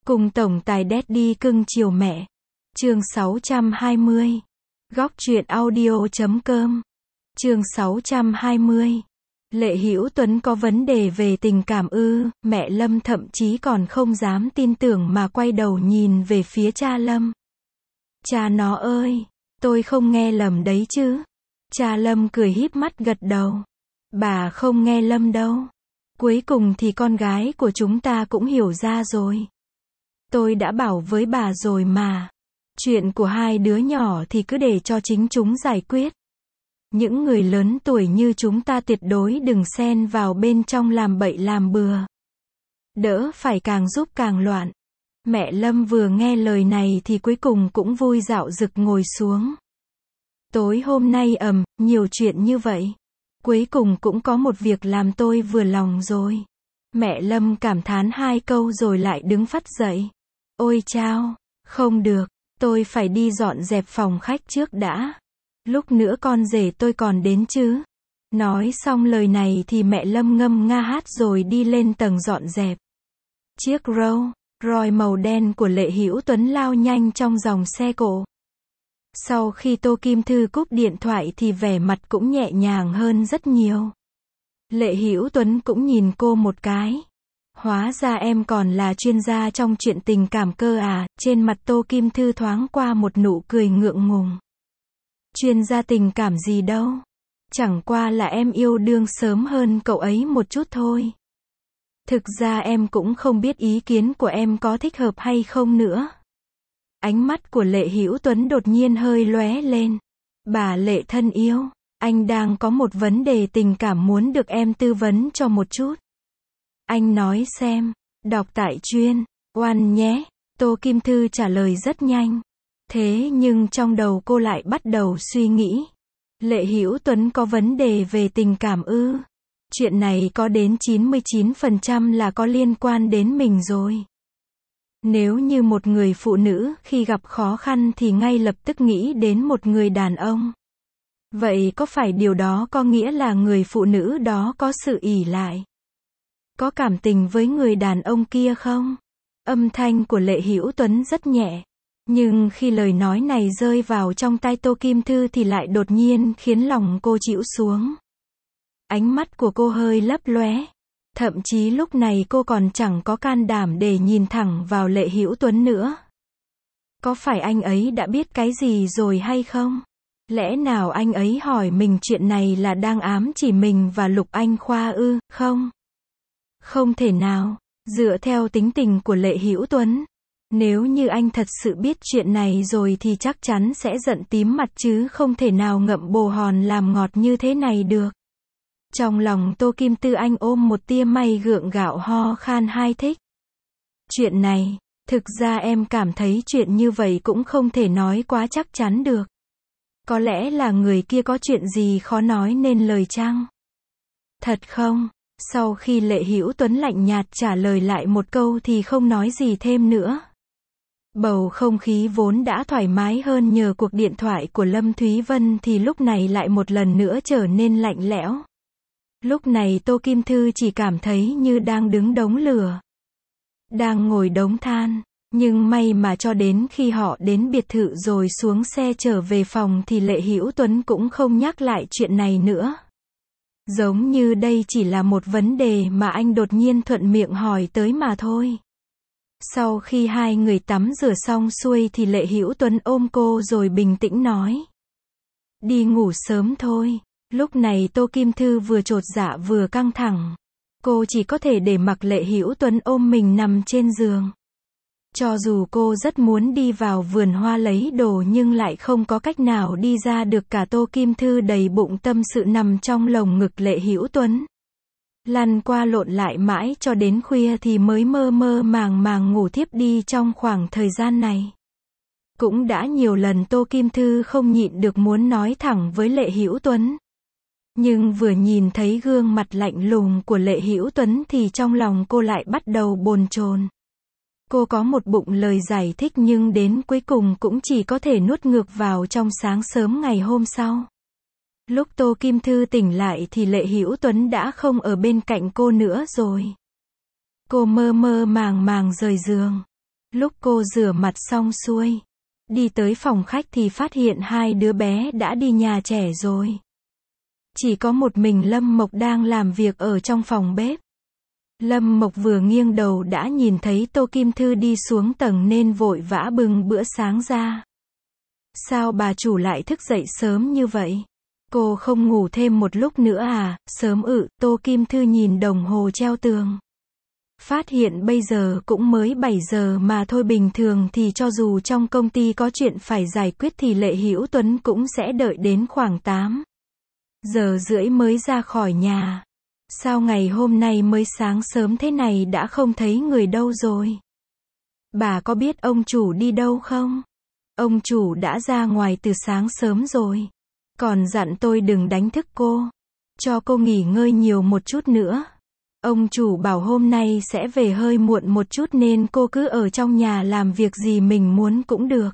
Cùng tổng tài Daddy cưng chiều mẹ. Chương 620. Góc truyện audio.com. Chương 620. Lệ Hữu Tuấn có vấn đề về tình cảm ư? Mẹ Lâm thậm chí còn không dám tin tưởng mà quay đầu nhìn về phía cha Lâm. Cha nó ơi, tôi không nghe lầm đấy chứ? Cha Lâm cười híp mắt gật đầu. Bà không nghe Lâm đâu. Cuối cùng thì con gái của chúng ta cũng hiểu ra rồi. Tôi đã bảo với bà rồi mà. Chuyện của hai đứa nhỏ thì cứ để cho chính chúng giải quyết. Những người lớn tuổi như chúng ta tuyệt đối đừng xen vào bên trong làm bậy làm bừa. Đỡ phải càng giúp càng loạn. Mẹ Lâm vừa nghe lời này thì cuối cùng cũng vui dạo dực ngồi xuống. Tối hôm nay nhiều chuyện như vậy. Cuối cùng cũng có một việc làm tôi vừa lòng rồi. Mẹ Lâm cảm thán hai câu rồi lại đứng phắt dậy. Ôi chao, không được, tôi phải đi dọn dẹp phòng khách trước đã. Lúc nữa con rể tôi còn đến chứ. Nói xong lời này thì mẹ Lâm ngâm nga hát rồi đi lên tầng dọn dẹp. Chiếc Rolls Royce màu đen của Lệ Hữu Tuấn lao nhanh trong dòng xe cộ. Sau khi Tô Kim Thư cúp điện thoại thì vẻ mặt cũng nhẹ nhàng hơn rất nhiều. Lệ Hữu Tuấn cũng nhìn cô một cái. Hóa ra em còn là chuyên gia trong chuyện tình cảm cơ à? Trên mặt Tô Kim Thư thoáng qua một nụ cười ngượng ngùng. Chuyên gia tình cảm gì đâu. Chẳng qua là em yêu đương sớm hơn cậu ấy một chút thôi. Thực ra em cũng không biết ý kiến của em có thích hợp hay không nữa. Ánh mắt của Lệ Hữu Tuấn đột nhiên hơi lóe lên. Bà Lệ thân yêu, anh đang có một vấn đề tình cảm muốn được em tư vấn cho một chút. Anh nói xem, đọc tại chuyên oan nhé. Tô Kim Thư trả lời rất nhanh. Thế nhưng trong đầu cô lại bắt đầu suy nghĩ. Lệ Hữu Tuấn có vấn đề về tình cảm ư? Chuyện này có đến 99% là có liên quan đến mình rồi. Nếu như một người phụ nữ khi gặp khó khăn thì ngay lập tức nghĩ đến một người đàn ông. Vậy có phải điều đó có nghĩa là người phụ nữ đó có sự ỷ lại? Có cảm tình với người đàn ông kia không? Âm thanh của Lệ Hữu Tuấn rất nhẹ. Nhưng khi lời nói này rơi vào trong tai Tô Kim Thư thì lại đột nhiên khiến lòng cô chịu xuống. Ánh mắt của cô hơi lấp lóe. Thậm chí lúc này cô còn chẳng có can đảm để nhìn thẳng vào Lệ Hữu Tuấn nữa. Có phải anh ấy đã biết cái gì rồi hay không? Lẽ nào anh ấy hỏi mình chuyện này là đang ám chỉ mình và Lục Anh Khoa ư? Không. Không thể nào. Dựa theo tính tình của Lệ Hữu Tuấn, nếu như anh thật sự biết chuyện này rồi thì chắc chắn sẽ giận tím mặt chứ không thể nào ngậm bồ hòn làm ngọt như thế này được. Trong lòng Tô Kim Tư anh ôm một tia may gượng gạo ho khan hai thích. Chuyện này, thực ra em cảm thấy chuyện như vậy cũng không thể nói quá chắc chắn được. Có lẽ là người kia có chuyện gì khó nói nên lời chăng? Thật không? Sau khi Lệ Hữu Tuấn lạnh nhạt trả lời lại một câu thì không nói gì thêm nữa. Bầu không khí vốn đã thoải mái hơn nhờ cuộc điện thoại của Lâm Thúy Vân thì lúc này lại một lần nữa trở nên lạnh lẽo. Lúc này Tô Kim Thư chỉ cảm thấy như đang đứng đống lửa. Đang ngồi đống than. Nhưng may mà cho đến khi họ đến biệt thự rồi xuống xe trở về phòng thì Lệ Hữu Tuấn cũng không nhắc lại chuyện này nữa. Giống như đây chỉ là một vấn đề mà anh đột nhiên thuận miệng hỏi tới mà thôi. Sau khi hai người tắm rửa xong xuôi thì Lệ Hữu Tuấn ôm cô rồi bình tĩnh nói. Đi ngủ sớm thôi. Lúc này Tô Kim Thư vừa chột dạ vừa căng thẳng. Cô chỉ có thể để mặc Lệ Hữu Tuấn ôm mình nằm trên giường. Cho dù cô rất muốn đi vào vườn hoa lấy đồ nhưng lại không có cách nào đi ra được cả. Tô Kim Thư đầy bụng tâm sự nằm trong lồng ngực Lệ Hữu Tuấn. Lăn qua lộn lại mãi cho đến khuya thì mới mơ mơ màng màng ngủ thiếp đi. Trong khoảng thời gian này, cũng đã nhiều lần Tô Kim Thư không nhịn được muốn nói thẳng với Lệ Hữu Tuấn. Nhưng vừa nhìn thấy gương mặt lạnh lùng của Lệ Hữu Tuấn thì trong lòng cô lại bắt đầu bồn chồn. Cô có một bụng lời giải thích nhưng đến cuối cùng cũng chỉ có thể nuốt ngược vào trong sáng sớm ngày hôm sau. Lúc Tô Kim Thư tỉnh lại thì Lệ Hữu Tuấn đã không ở bên cạnh cô nữa rồi. Cô mơ mơ màng màng rời giường. Lúc cô rửa mặt xong xuôi, đi tới phòng khách thì phát hiện hai đứa bé đã đi nhà trẻ rồi. Chỉ có một mình Lâm Mộc đang làm việc ở trong phòng bếp. Lâm Mộc vừa nghiêng đầu đã nhìn thấy Tô Kim Thư đi xuống tầng nên vội vã bưng bữa sáng ra. Sao bà chủ lại thức dậy sớm như vậy? Cô không ngủ thêm một lúc nữa à? Sớm Tô Kim Thư nhìn đồng hồ treo tường. Phát hiện bây giờ cũng mới 7 giờ mà thôi, bình thường thì cho dù trong công ty có chuyện phải giải quyết thì Lệ Hữu Tuấn cũng sẽ đợi đến khoảng 8 giờ rưỡi mới ra khỏi nhà. Sao ngày hôm nay mới sáng sớm thế này đã không thấy người đâu rồi? Bà có biết ông chủ đi đâu không? Ông chủ đã ra ngoài từ sáng sớm rồi. Còn dặn tôi đừng đánh thức cô. Cho cô nghỉ ngơi nhiều một chút nữa. Ông chủ bảo hôm nay sẽ về hơi muộn một chút nên cô cứ ở trong nhà làm việc gì mình muốn cũng được.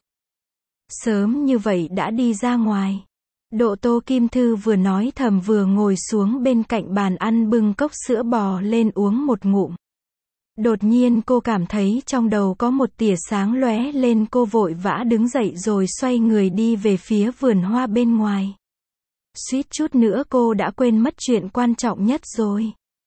Sớm như vậy đã đi ra ngoài. Tô Kim Thư vừa nói thầm vừa ngồi xuống bên cạnh bàn ăn bưng cốc sữa bò lên uống một ngụm. Đột nhiên cô cảm thấy trong đầu có một tia sáng lóe lên, cô vội vã đứng dậy rồi xoay người đi về phía vườn hoa bên ngoài. Suýt chút nữa cô đã quên mất chuyện quan trọng nhất rồi.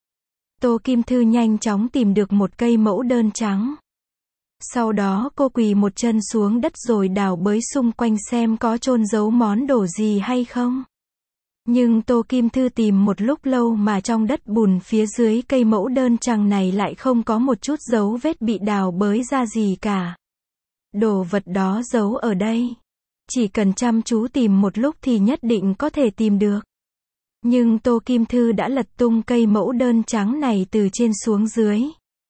Tô Kim Thư nhanh chóng tìm được một cây mẫu đơn trắng. Sau đó cô quỳ một chân xuống đất rồi đào bới xung quanh xem có chôn giấu món đồ gì hay không. Nhưng Tô Kim Thư tìm một lúc lâu mà trong đất bùn phía dưới cây mẫu đơn trắng này lại không có một chút dấu vết bị đào bới ra gì cả. Đồ vật đó giấu ở đây. Chỉ cần chăm chú tìm một lúc thì nhất định có thể tìm được. Nhưng Tô Kim Thư đã lật tung cây mẫu đơn trắng này từ trên xuống dưới.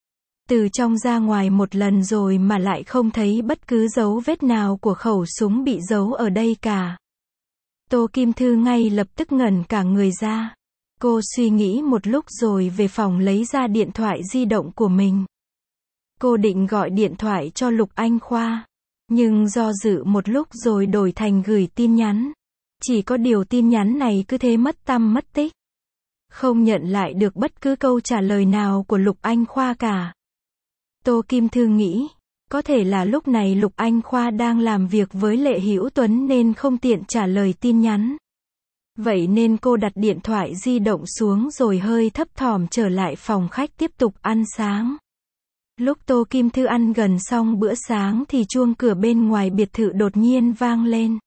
Từ trong ra ngoài một lần rồi mà lại không thấy bất cứ dấu vết nào của khẩu súng bị giấu ở đây cả. Tô Kim Thư ngay lập tức ngẩn cả người ra. Cô suy nghĩ một lúc rồi về phòng lấy ra điện thoại di động của mình. Cô định gọi điện thoại cho Lục Anh Khoa. Nhưng do dự một lúc rồi đổi thành gửi tin nhắn. Chỉ có điều tin nhắn này cứ thế mất tăm mất tích. Không nhận lại được bất cứ câu trả lời nào của Lục Anh Khoa cả. Tô Kim Thư nghĩ, có thể là lúc này Lục Anh Khoa đang làm việc với Lệ Hữu Tuấn nên không tiện trả lời tin nhắn. Vậy nên cô đặt điện thoại di động xuống rồi hơi thấp thỏm trở lại phòng khách tiếp tục ăn sáng. Lúc Tô Kim Thư ăn gần xong bữa sáng thì chuông cửa bên ngoài biệt thự đột nhiên vang lên.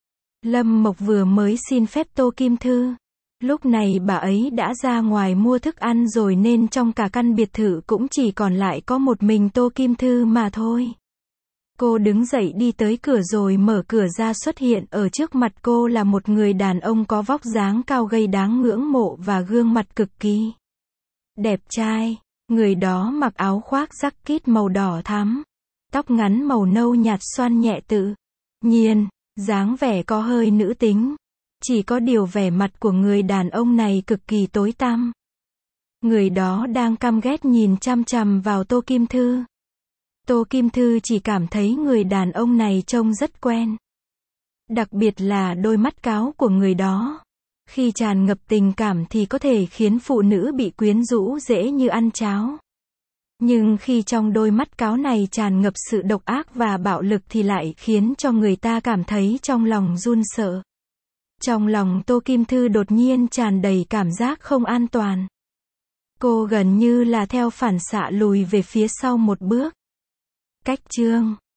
Lâm Mộc vừa mới xin phép Tô Kim Thư. Lúc này bà ấy đã ra ngoài mua thức ăn rồi nên trong cả căn biệt thự cũng chỉ còn lại có một mình Tô Kim Thư mà thôi. Cô đứng dậy đi tới cửa rồi mở cửa ra, xuất hiện ở trước mặt cô là một người đàn ông có vóc dáng cao gầy đáng ngưỡng mộ và gương mặt cực kỳ đẹp trai. Người đó mặc áo khoác jacket màu đỏ thắm, tóc ngắn màu nâu nhạt xoăn nhẹ tự nhiên, dáng vẻ có hơi nữ tính. Chỉ có điều vẻ mặt của người đàn ông này cực kỳ tối tăm. Người đó đang căm ghét nhìn chằm chằm vào Tô Kim Thư. Tô Kim Thư chỉ cảm thấy người đàn ông này trông rất quen. Đặc biệt là đôi mắt cáo của người đó. Khi tràn ngập tình cảm thì có thể khiến phụ nữ bị quyến rũ dễ như ăn cháo. Nhưng khi trong đôi mắt cáo này tràn ngập sự độc ác và bạo lực thì lại khiến cho người ta cảm thấy trong lòng run sợ. Trong lòng Tô Kim Thư đột nhiên tràn đầy cảm giác không an toàn. Cô gần như là theo phản xạ lùi về phía sau một bước. Cách chương